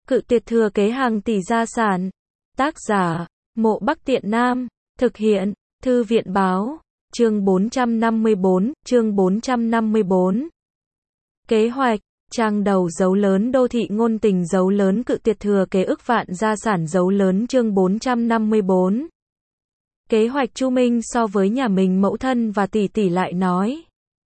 Cự tuyệt thừa kế hàng tỷ gia sản. Tác giả, Mộ Bắc Tiện Nam. Thực hiện, Thư viện báo. Chương 454. Kế hoạch. Trang đầu dấu lớn đô thị ngôn tình dấu lớn cự tuyệt thừa kế ức vạn gia sản dấu lớn chương 454. Kế hoạch Chu Minh so với nhà mình mẫu thân và tỷ tỷ lại nói.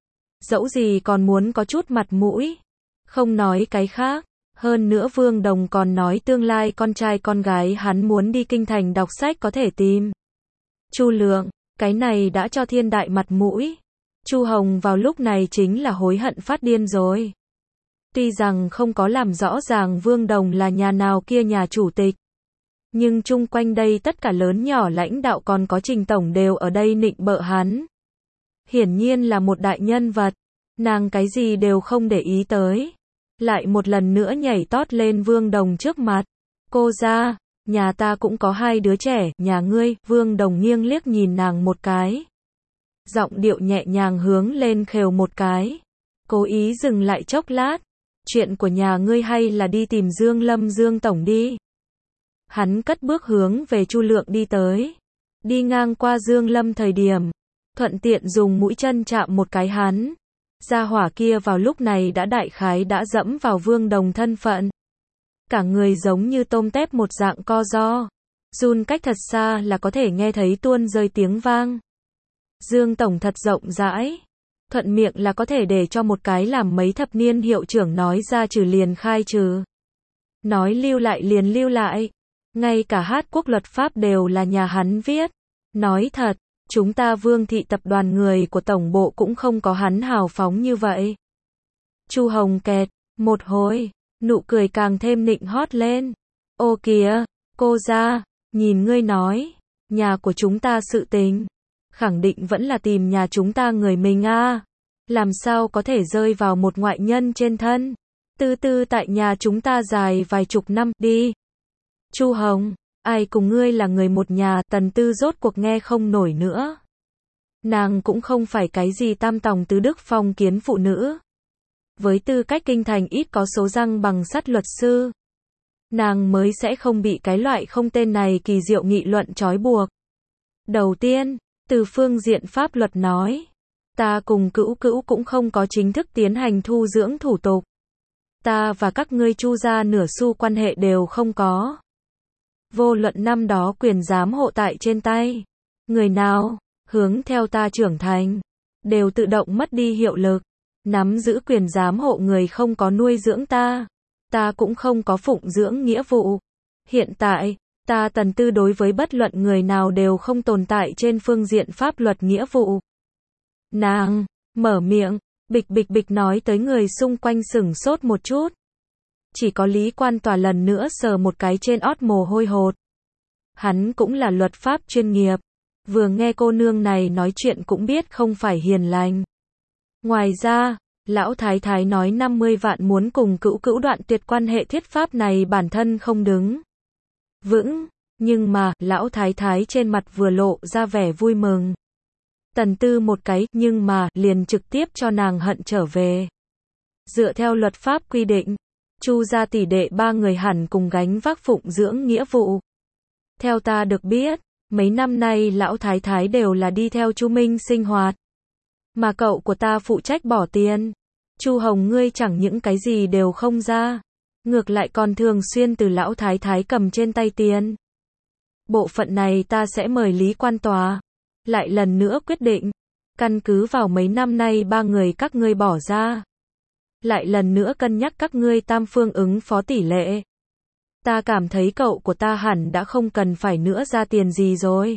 Dẫu gì còn muốn có chút mặt mũi. Không nói cái khác. Hơn nữa Vương Đồng còn nói tương lai con trai con gái hắn muốn đi kinh thành đọc sách có thể tìm. Chu Lượng, cái này đã cho thiên đại mặt mũi. Chu Hồng vào lúc này chính là hối hận phát điên rồi. Tuy rằng không có làm rõ ràng Vương Đồng là nhà nào kia nhà chủ tịch. Nhưng chung quanh đây tất cả lớn nhỏ lãnh đạo còn có Trình Tổng đều ở đây nịnh bợ hắn. Hiển nhiên là một đại nhân vật. Nàng cái gì đều không để ý tới. Lại một lần nữa nhảy tót lên Vương Đồng trước mặt. Cô ra, nhà ta cũng có hai đứa trẻ, nhà ngươi, Vương Đồng nghiêng liếc nhìn nàng một cái. Giọng điệu nhẹ nhàng hướng lên khều một cái. Cố ý dừng lại chốc lát. Chuyện của nhà ngươi hay là đi tìm Dương Lâm Dương Tổng đi. Hắn cất bước hướng về Chu Lượng đi tới. Đi ngang qua Dương Lâm thời điểm. Thuận tiện dùng mũi chân chạm một cái hắn. Gia hỏa kia vào lúc này đã đại khái đã dẫm vào Vương Đồng thân phận. Cả người giống như tôm tép một dạng co ro. Run cách thật xa là có thể nghe thấy tuôn rơi tiếng vang. Dương Tổng thật rộng rãi. Thuận miệng là có thể để cho một cái làm mấy thập niên hiệu trưởng nói ra trừ liền khai trừ. Nói lưu lại liền lưu lại. Ngay cả hát quốc luật pháp đều là nhà hắn viết. Nói thật, chúng ta Vương thị tập đoàn người của tổng bộ cũng không có hắn hào phóng như vậy. Chu Hồng kẹt, một hồi, nụ cười càng thêm nịnh hót lên. Ô kìa, cô ra, nhìn ngươi nói, nhà của chúng ta sự tình. Khẳng định vẫn là tìm nhà chúng ta người mình a. Làm sao có thể rơi vào một ngoại nhân trên thân. Tư tư tại nhà chúng ta dài vài chục năm, đi. Chu Hồng, ai cùng ngươi là người một nhà, Tần Tư rốt cuộc nghe không nổi nữa. Nàng cũng không phải cái gì tam tòng tứ đức phong kiến phụ nữ. Với tư cách kinh thành ít có số răng bằng sắt luật sư. Nàng mới sẽ không bị cái loại không tên này kỳ diệu nghị luận trói buộc. Đầu tiên, từ phương diện pháp luật nói. Ta cùng Cữu Cữu cũng không có chính thức tiến hành thu dưỡng thủ tục. Ta và các ngươi Chu gia nửa xu quan hệ đều không có. Vô luận năm đó quyền giám hộ tại trên tay. Người nào, hướng theo ta trưởng thành, đều tự động mất đi hiệu lực. Nắm giữ quyền giám hộ người không có nuôi dưỡng ta. Ta cũng không có phụng dưỡng nghĩa vụ. Hiện tại, ta Tần Tư đối với bất luận người nào đều không tồn tại trên phương diện pháp luật nghĩa vụ. Nàng, mở miệng, bịch bịch bịch nói tới người xung quanh sửng sốt một chút. Chỉ có Lý Quan Tòa lần nữa sờ một cái trên ót mồ hôi hột. Hắn cũng là luật pháp chuyên nghiệp. Vừa nghe cô nương này nói chuyện cũng biết không phải hiền lành. Ngoài ra, lão thái thái nói 50 vạn muốn cùng Cữu Cữu đoạn tuyệt quan hệ thiết pháp này bản thân không đứng vững. Nhưng mà, lão thái thái trên mặt vừa lộ ra vẻ vui mừng. Tần Tư một cái, nhưng mà, liền trực tiếp cho nàng hận trở về. Dựa theo luật pháp quy định, Chu gia tỷ đệ ba người hẳn cùng gánh vác phụng dưỡng nghĩa vụ. Theo ta được biết, mấy năm nay lão thái thái đều là đi theo Chu Minh sinh hoạt. Mà cậu của ta phụ trách bỏ tiền. Chu Hồng ngươi chẳng những cái gì đều không ra. Ngược lại còn thường xuyên từ lão thái thái cầm trên tay tiền. Bộ phận này ta sẽ mời Lý Quan Tòa. Lại lần nữa quyết định. Căn cứ vào mấy năm nay ba người các ngươi bỏ ra. Lại lần nữa cân nhắc các ngươi tam phương ứng phó tỷ lệ. Ta cảm thấy cậu của ta hẳn đã không cần phải nữa ra tiền gì rồi.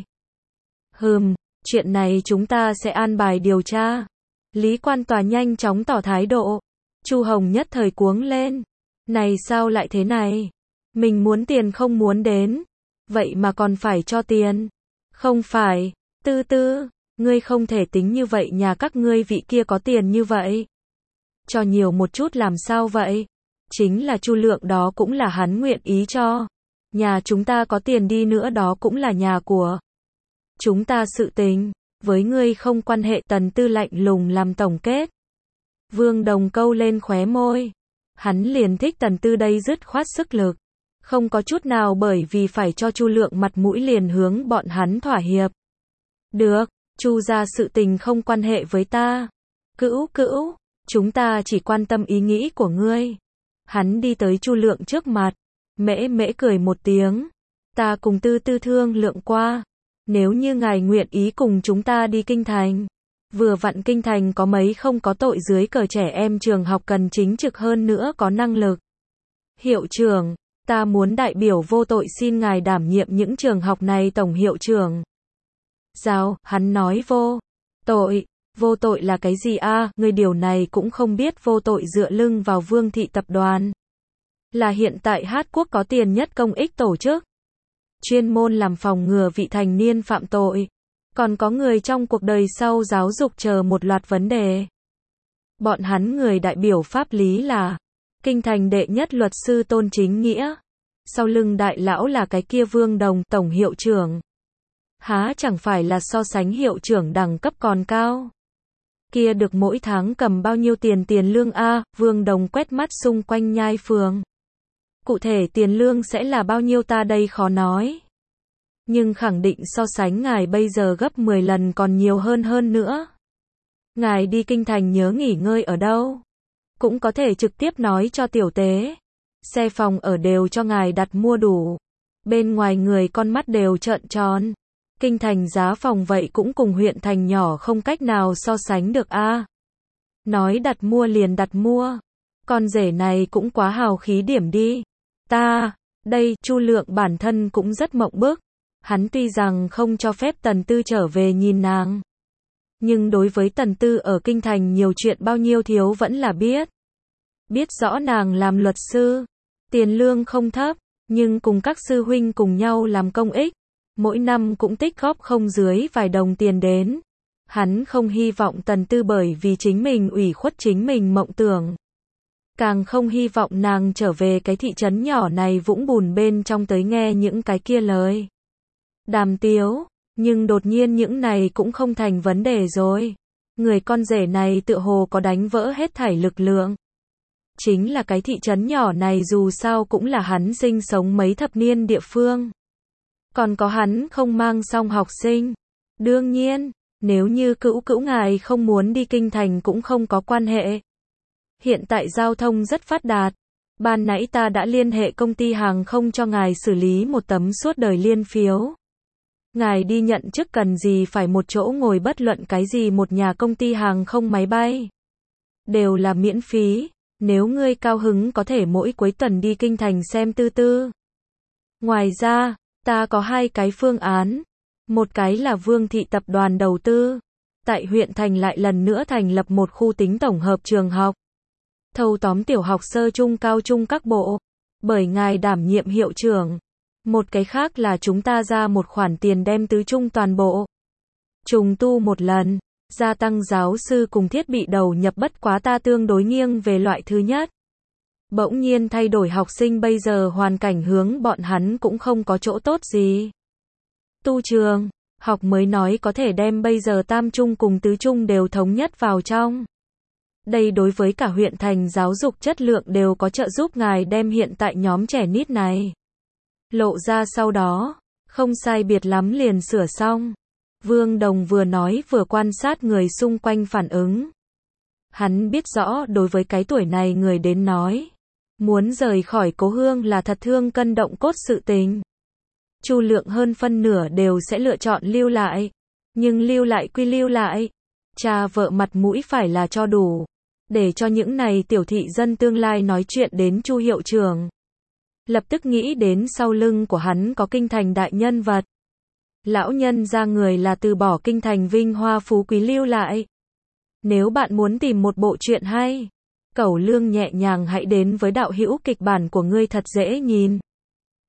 Chuyện này chúng ta sẽ an bài điều tra. Lý Quan Tòa nhanh chóng tỏ thái độ. Chu Hồng nhất thời cuống lên. Này sao lại thế này? Mình muốn tiền không muốn đến. Vậy mà còn phải cho tiền. Không phải, Tư Tư, ngươi không thể tính như vậy nhà các ngươi vị kia có tiền như vậy. Cho nhiều một chút làm sao vậy? Chính là Chu Lượng đó cũng là hắn nguyện ý cho. Nhà chúng ta có tiền đi nữa đó cũng là nhà của chúng ta sự tình. Với ngươi không quan hệ. Tần Tư lạnh lùng làm tổng kết. Vương Đồng câu lên khóe môi. Hắn liền thích Tần Tư đây dứt khoát sức lực. Không có chút nào bởi vì phải cho Chu Lượng mặt mũi liền hướng bọn hắn thỏa hiệp. Được, Chu gia sự tình không quan hệ với ta. Cữu cữu, chúng ta chỉ quan tâm ý nghĩ của ngươi. Hắn đi tới Chu Lượng trước mặt, mễ mễ cười một tiếng. Ta cùng Tư Tư thương lượng qua, nếu như ngài nguyện ý cùng chúng ta đi kinh thành. Vừa vặn kinh thành có mấy không có tội dưới cờ trẻ em trường học cần chính trực hơn nữa có năng lực. Hiệu trưởng, ta muốn đại biểu vô tội xin ngài đảm nhiệm những trường học này tổng hiệu trưởng. Giao, hắn nói vô tội là cái gì a? Người điều này cũng không biết. Vô tội dựa lưng vào Vương thị tập đoàn. Là hiện tại Hát Quốc có tiền nhất công ích tổ chức. Chuyên môn làm phòng ngừa vị thành niên phạm tội. Còn có người trong cuộc đời sau giáo dục chờ một loạt vấn đề. Bọn hắn người đại biểu pháp lý là kinh thành đệ nhất luật sư Tôn Chính Nghĩa. Sau lưng đại lão là cái kia Vương Đồng, tổng hiệu trưởng. Há chẳng phải là so sánh hiệu trưởng đẳng cấp còn cao. Kia được mỗi tháng cầm bao nhiêu tiền lương a? Vương Đồng quét mắt xung quanh nhai phường. Cụ thể tiền lương sẽ là bao nhiêu ta đây khó nói. Nhưng khẳng định so sánh ngài bây giờ gấp 10 lần còn nhiều hơn nữa. Ngài đi kinh thành nhớ nghỉ ngơi ở đâu? Cũng có thể trực tiếp nói cho tiểu tế. Xe phòng ở đều cho ngài đặt mua đủ. Bên ngoài người con mắt đều trợn tròn. Kinh thành giá phòng vậy cũng cùng huyện thành nhỏ không cách nào so sánh được a. Nói đặt mua liền đặt mua. Con rể này cũng quá hào khí điểm đi. Đây, Chu Lượng bản thân cũng rất mộng bức. Hắn tuy rằng không cho phép Tần Tư trở về nhìn nàng. Nhưng đối với Tần Tư ở kinh thành nhiều chuyện bao nhiêu thiếu vẫn là biết. Biết rõ nàng làm luật sư. Tiền lương không thấp, nhưng cùng các sư huynh cùng nhau làm công ích. Mỗi năm cũng tích góp không dưới vài đồng tiền đến. Hắn không hy vọng Tần Tư bởi vì chính mình ủy khuất chính mình mộng tưởng. Càng không hy vọng nàng trở về cái thị trấn nhỏ này vũng bùn bên trong tới nghe những cái kia lời đàm tiếu, nhưng đột nhiên những này cũng không thành vấn đề rồi. Người con rể này tựa hồ có đánh vỡ hết thảy lực lượng. Chính là cái thị trấn nhỏ này dù sao cũng là hắn sinh sống mấy thập niên địa phương. Còn có hắn không mang xong học sinh. Đương nhiên, nếu như cữu ngài không muốn đi kinh thành cũng không có quan hệ. Hiện tại giao thông rất phát đạt. Ban nãy ta đã liên hệ công ty hàng không cho ngài xử lý một tấm suốt đời liên phiếu. Ngài đi nhận chức cần gì phải một chỗ ngồi bất luận cái gì một nhà công ty hàng không máy bay. Đều là miễn phí. Nếu ngươi cao hứng có thể mỗi cuối tuần đi kinh thành xem Tư Tư. Ngoài ra, ta có hai cái phương án. Một cái là Vương thị tập đoàn đầu tư. Tại huyện thành lại lần nữa thành lập một khu tính tổng hợp trường học. Thâu tóm tiểu học sơ trung cao trung các bộ. Bởi ngài đảm nhiệm hiệu trưởng. Một cái khác là chúng ta ra một khoản tiền đem tứ trung toàn bộ. Trùng tu một lần. Gia tăng giáo sư cùng thiết bị đầu nhập bất quá ta tương đối nghiêng về loại thứ nhất. Bỗng nhiên thay đổi học sinh bây giờ hoàn cảnh hướng bọn hắn cũng không có chỗ tốt gì. Tu trường, học mới nói có thể đem bây giờ tam trung cùng tứ trung đều thống nhất vào trong. Đây đối với cả huyện thành giáo dục chất lượng đều có trợ giúp ngài đem hiện tại nhóm trẻ nít này. Lộ ra sau đó, không sai biệt lắm liền sửa xong. Vương Đồng vừa nói vừa quan sát người xung quanh phản ứng. Hắn biết rõ đối với cái tuổi này người đến nói. Muốn rời khỏi cố hương là thật thương cân động cốt sự tình. Chu Lượng hơn phân nửa đều sẽ lựa chọn lưu lại. Nhưng lưu lại quy lưu lại. Cha vợ mặt mũi phải là cho đủ. Để cho những này tiểu thị dân tương lai nói chuyện đến Chu hiệu trưởng. Lập tức nghĩ đến sau lưng của hắn có kinh thành đại nhân vật. Lão nhân ra người là từ bỏ kinh thành vinh hoa phú quý lưu lại. Nếu bạn muốn tìm một bộ truyện hay, Cẩu Lương nhẹ nhàng hãy đến với đạo hữu kịch bản của ngươi thật dễ nhìn.